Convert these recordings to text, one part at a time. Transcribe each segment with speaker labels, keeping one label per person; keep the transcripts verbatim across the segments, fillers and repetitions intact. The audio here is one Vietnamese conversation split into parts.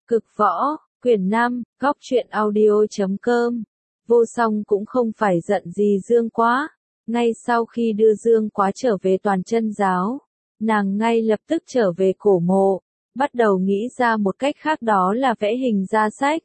Speaker 1: Cực võ, quyển năm, góc truyện audio chấm com. Vô Song cũng không phải giận gì Dương Quá. Ngay sau khi đưa Dương Quá trở về Toàn Chân giáo, nàng ngay lập tức trở về cổ mộ, bắt đầu nghĩ ra một cách khác, đó là vẽ hình ra sách.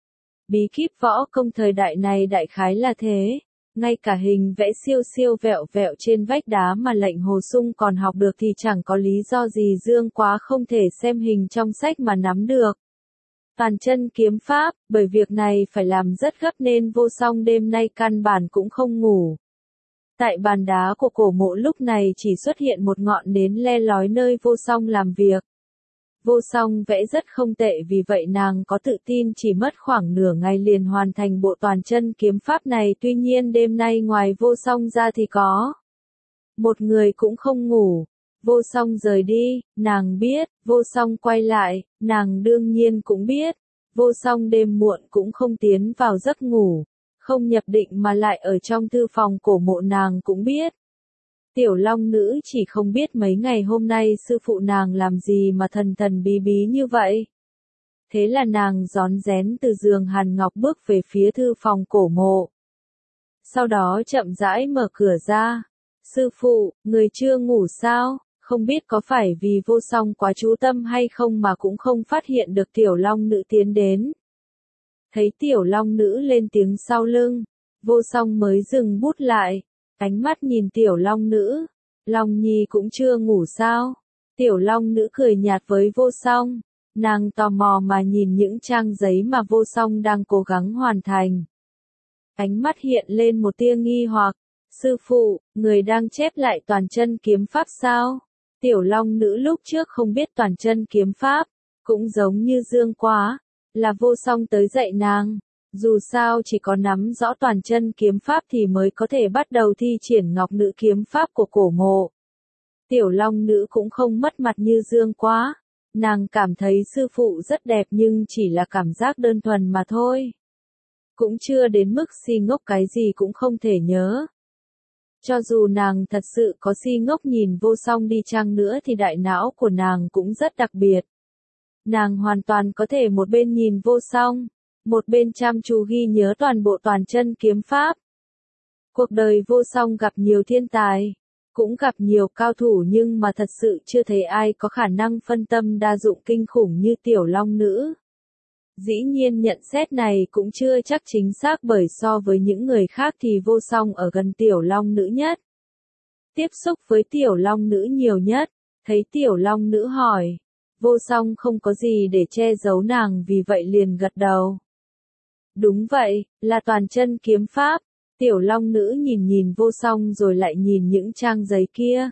Speaker 1: Bí kíp võ công thời đại này đại khái là thế. Ngay cả hình vẽ siêu siêu vẹo vẹo trên vách đá mà lệnh Hồ Sung còn học được thì chẳng có lý do gì Dương Quá không thể xem hình trong sách mà nắm được. Toàn chân kiếm pháp, bởi việc này phải làm rất gấp nên Vô Song đêm nay căn bản cũng không ngủ. Tại bàn đá của cổ mộ lúc này chỉ xuất hiện một ngọn nến le lói nơi Vô Song làm việc. Vô Song vẽ rất không tệ, vì vậy nàng có tự tin chỉ mất khoảng nửa ngày liền hoàn thành bộ toàn chân kiếm pháp này. Tuy nhiên đêm nay ngoài Vô Song ra thì có một người cũng không ngủ. Vô Song rời đi, nàng biết. Vô Song quay lại, nàng đương nhiên cũng biết. Vô Song đêm muộn cũng không tiến vào giấc ngủ, không nhập định mà lại ở trong thư phòng cổ mộ, nàng cũng biết. Tiểu Long Nữ chỉ không biết mấy ngày hôm nay sư phụ nàng làm gì mà thần thần bí bí như vậy. Thế là nàng rón rén từ giường hàn ngọc bước về phía thư phòng cổ mộ. Sau đó chậm rãi mở cửa ra. Sư phụ, người chưa ngủ sao? Không biết có phải vì Vô Song quá chú tâm hay không mà cũng không phát hiện được Tiểu Long Nữ tiến đến. Thấy Tiểu Long Nữ lên tiếng sau lưng, Vô Song mới dừng bút lại, ánh mắt nhìn Tiểu Long Nữ. Long Nhi cũng chưa ngủ sao? Tiểu Long Nữ cười nhạt với Vô Song, nàng tò mò mà nhìn những trang giấy mà Vô Song đang cố gắng hoàn thành. Ánh mắt hiện lên một tia nghi hoặc. Sư phụ, người đang chép lại toàn chân kiếm pháp sao? Tiểu Long Nữ lúc trước không biết toàn chân kiếm pháp, cũng giống như Dương Quá, là Vô Song tới dạy nàng. Dù sao chỉ có nắm rõ toàn chân kiếm pháp thì mới có thể bắt đầu thi triển ngọc nữ kiếm pháp của cổ mộ. Tiểu Long Nữ cũng không mất mặt như Dương Quá, nàng cảm thấy sư phụ rất đẹp nhưng chỉ là cảm giác đơn thuần mà thôi. Cũng chưa đến mức si ngốc cái gì cũng không thể nhớ. Cho dù nàng thật sự có si ngốc nhìn Vô Song đi chăng nữa thì đại não của nàng cũng rất đặc biệt. Nàng hoàn toàn có thể một bên nhìn Vô Song, một bên chăm chú ghi nhớ toàn bộ toàn chân kiếm pháp. Cuộc đời Vô Song gặp nhiều thiên tài, cũng gặp nhiều cao thủ, nhưng mà thật sự chưa thấy ai có khả năng phân tâm đa dụng kinh khủng như Tiểu Long Nữ. Dĩ nhiên nhận xét này cũng chưa chắc chính xác, bởi so với những người khác thì Vô Song ở gần Tiểu Long Nữ nhất. Tiếp xúc với Tiểu Long Nữ nhiều nhất, thấy Tiểu Long Nữ hỏi. Vô Song không có gì để che giấu nàng, vì vậy liền gật đầu. Đúng vậy, là toàn chân kiếm pháp. Tiểu Long Nữ nhìn nhìn Vô Song rồi lại nhìn những trang giấy kia.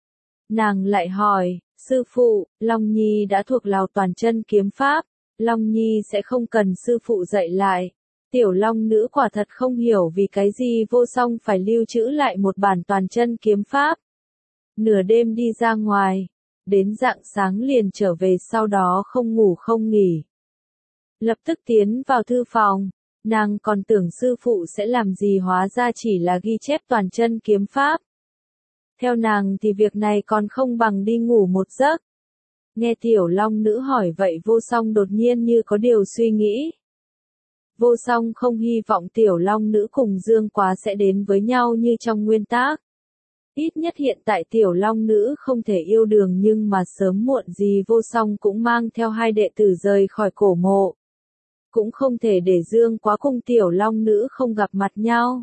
Speaker 1: Nàng lại hỏi, sư phụ, Long Nhi đã thuộc lòng toàn chân kiếm pháp, Long Nhi sẽ không cần sư phụ dạy lại. Tiểu Long Nữ quả thật không hiểu vì cái gì Vô Song phải lưu trữ lại một bản toàn chân kiếm pháp. Nửa đêm đi ra ngoài, đến rạng sáng liền trở về, sau đó không ngủ không nghỉ. Lập tức tiến vào thư phòng, nàng còn tưởng sư phụ sẽ làm gì, hóa ra chỉ là ghi chép toàn chân kiếm pháp. Theo nàng thì việc này còn không bằng đi ngủ một giấc. Nghe Tiểu Long Nữ hỏi vậy, Vô Song đột nhiên như có điều suy nghĩ. Vô Song không hy vọng Tiểu Long Nữ cùng Dương Quá sẽ đến với nhau như trong nguyên tác. Ít nhất hiện tại Tiểu Long Nữ không thể yêu đường, nhưng mà sớm muộn gì Vô Song cũng mang theo hai đệ tử rời khỏi cổ mộ. Cũng không thể để Dương Quá cùng Tiểu Long Nữ không gặp mặt nhau.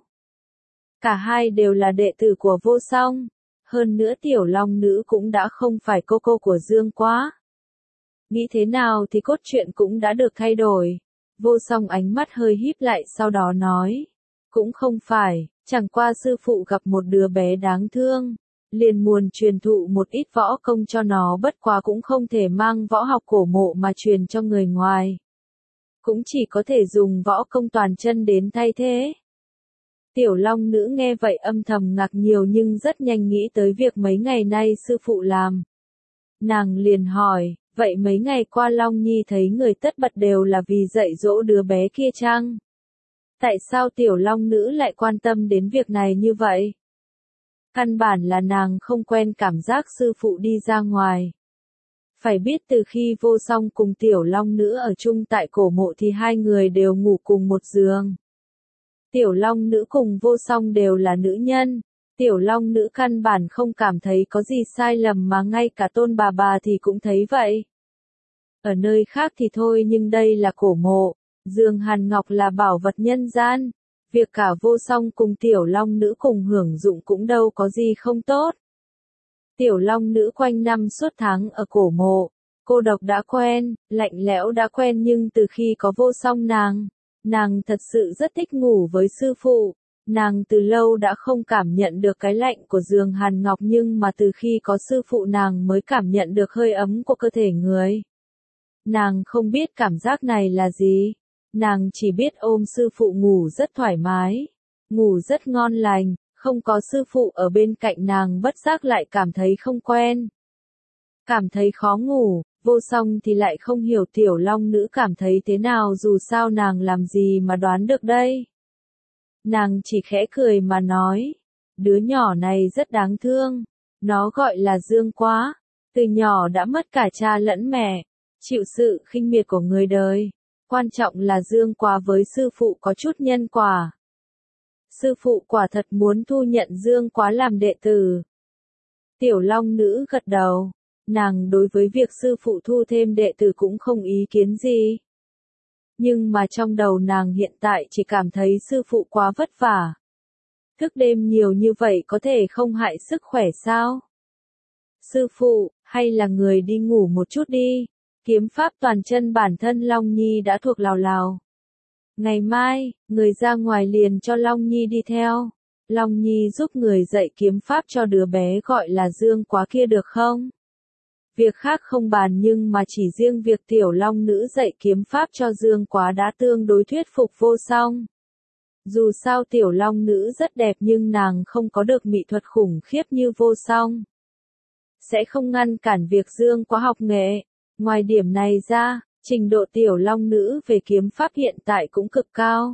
Speaker 1: Cả hai đều là đệ tử của Vô Song. Hơn nữa Tiểu Long Nữ cũng đã không phải cô cô của Dương Quá. Nghĩ thế nào thì cốt truyện cũng đã được thay đổi. Vô Song ánh mắt hơi híp lại, sau đó nói. Cũng không phải, chẳng qua sư phụ gặp một đứa bé đáng thương, liền muốn truyền thụ một ít võ công cho nó, bất quá cũng không thể mang võ học cổ mộ mà truyền cho người ngoài. Cũng chỉ có thể dùng võ công toàn chân đến thay thế. Tiểu Long Nữ nghe vậy âm thầm ngạc nhiều, nhưng rất nhanh nghĩ tới việc mấy ngày nay sư phụ làm. Nàng liền hỏi, vậy mấy ngày qua Long Nhi thấy người tất bật đều là vì dạy dỗ đứa bé kia chăng? Tại sao Tiểu Long Nữ lại quan tâm đến việc này như vậy? Căn bản là nàng không quen cảm giác sư phụ đi ra ngoài Phải biết từ khi vô song cùng tiểu long nữ ở chung tại cổ mộ thì hai người đều ngủ cùng một giường. Tiểu long nữ cùng vô song đều là nữ nhân. Tiểu long nữ căn bản không cảm thấy có gì sai lầm mà ngay cả Tôn bà bà thì cũng thấy vậy. Ở nơi khác thì thôi nhưng đây là cổ mộ, giường hàn ngọc là bảo vật nhân gian. Việc cả vô song cùng tiểu long nữ cùng hưởng dụng cũng đâu có gì không tốt. Tiểu long nữ quanh năm suốt tháng ở cổ mộ, cô độc đã quen, lạnh lẽo đã quen nhưng từ khi có vô song nàng, nàng thật sự rất thích ngủ với sư phụ. Nàng từ lâu đã không cảm nhận được cái lạnh của giường hàn ngọc nhưng mà từ khi có sư phụ nàng mới cảm nhận được hơi ấm của cơ thể người. Nàng không biết cảm giác này là gì. Nàng chỉ biết ôm sư phụ ngủ rất thoải mái, ngủ rất ngon lành, không có sư phụ ở bên cạnh nàng bất giác lại cảm thấy không quen. Cảm thấy khó ngủ, vô song thì lại không hiểu tiểu long nữ cảm thấy thế nào dù sao nàng làm gì mà đoán được đây. Nàng chỉ khẽ cười mà nói, đứa nhỏ này rất đáng thương, nó gọi là Dương Quá, từ nhỏ đã mất cả cha lẫn mẹ, chịu sự khinh miệt của người đời. Quan trọng là Dương Quá với sư phụ có chút nhân quả. Sư phụ quả thật muốn thu nhận Dương Quá làm đệ tử. Tiểu long nữ gật đầu, nàng đối với việc sư phụ thu thêm đệ tử cũng không ý kiến gì. Nhưng mà trong đầu nàng hiện tại chỉ cảm thấy sư phụ quá vất vả. Thức đêm nhiều như vậy có thể không hại sức khỏe sao? Sư phụ, hay là người đi ngủ một chút đi. Kiếm pháp toàn chân bản thân Long Nhi đã thuộc lào lào. Ngày mai, người ra ngoài liền cho Long Nhi đi theo. Long Nhi giúp người dạy kiếm pháp cho đứa bé gọi là Dương Quá kia được không? Việc khác không bàn nhưng mà chỉ riêng việc tiểu long nữ dạy kiếm pháp cho Dương Quá đã tương đối thuyết phục vô song. Dù sao tiểu long nữ rất đẹp nhưng nàng không có được mỹ thuật khủng khiếp như vô song. Sẽ không ngăn cản việc Dương Quá học nghệ. Ngoài điểm này ra, trình độ tiểu long nữ về kiếm pháp hiện tại cũng cực cao.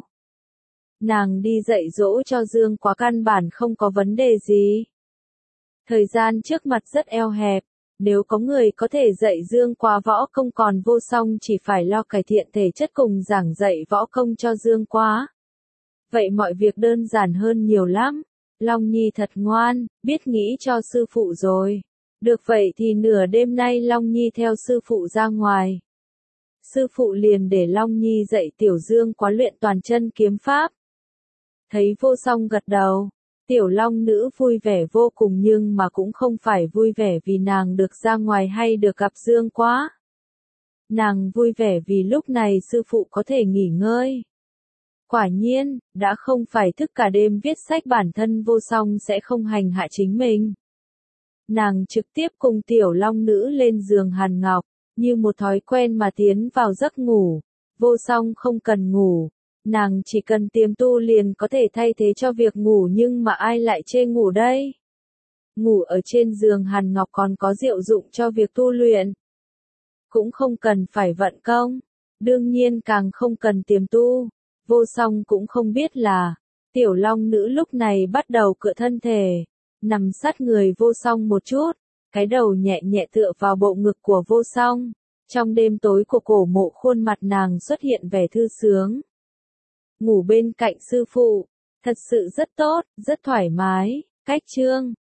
Speaker 1: Nàng đi dạy dỗ cho Dương Quá căn bản không có vấn đề gì. Thời gian trước mặt rất eo hẹp, nếu có người có thể dạy Dương Quá võ công còn vô song chỉ phải lo cải thiện thể chất cùng giảng dạy võ công cho Dương Quá. Vậy mọi việc đơn giản hơn nhiều lắm. Long Nhi thật ngoan, biết nghĩ cho sư phụ rồi. Được vậy thì nửa đêm nay Long Nhi theo sư phụ ra ngoài. Sư phụ liền để Long Nhi dạy tiểu Dương Quá luyện toàn chân kiếm pháp. Thấy vô song gật đầu, tiểu long nữ vui vẻ vô cùng nhưng mà cũng không phải vui vẻ vì nàng được ra ngoài hay được gặp Dương Quá. Nàng vui vẻ vì lúc này sư phụ có thể nghỉ ngơi. Quả nhiên, đã không phải thức cả đêm viết sách bản thân vô song sẽ không hành hạ chính mình. Nàng trực tiếp cùng tiểu long nữ lên giường hàn ngọc, như một thói quen mà tiến vào giấc ngủ. Vô song không cần ngủ, nàng chỉ cần tiềm tu liền có thể thay thế cho việc ngủ nhưng mà ai lại chê ngủ đây? Ngủ ở trên giường hàn ngọc còn có diệu dụng cho việc tu luyện. Cũng không cần phải vận công, đương nhiên càng không cần tiềm tu. Vô song cũng không biết là, tiểu long nữ lúc này bắt đầu cựa thân thể, nằm sát người vô song một chút, cái đầu nhẹ nhẹ tựa vào bộ ngực của vô song. Trong đêm tối của cổ mộ khuôn mặt nàng xuất hiện vẻ thư sướng. Ngủ bên cạnh sư phụ, thật sự rất tốt, rất thoải mái. Cách chương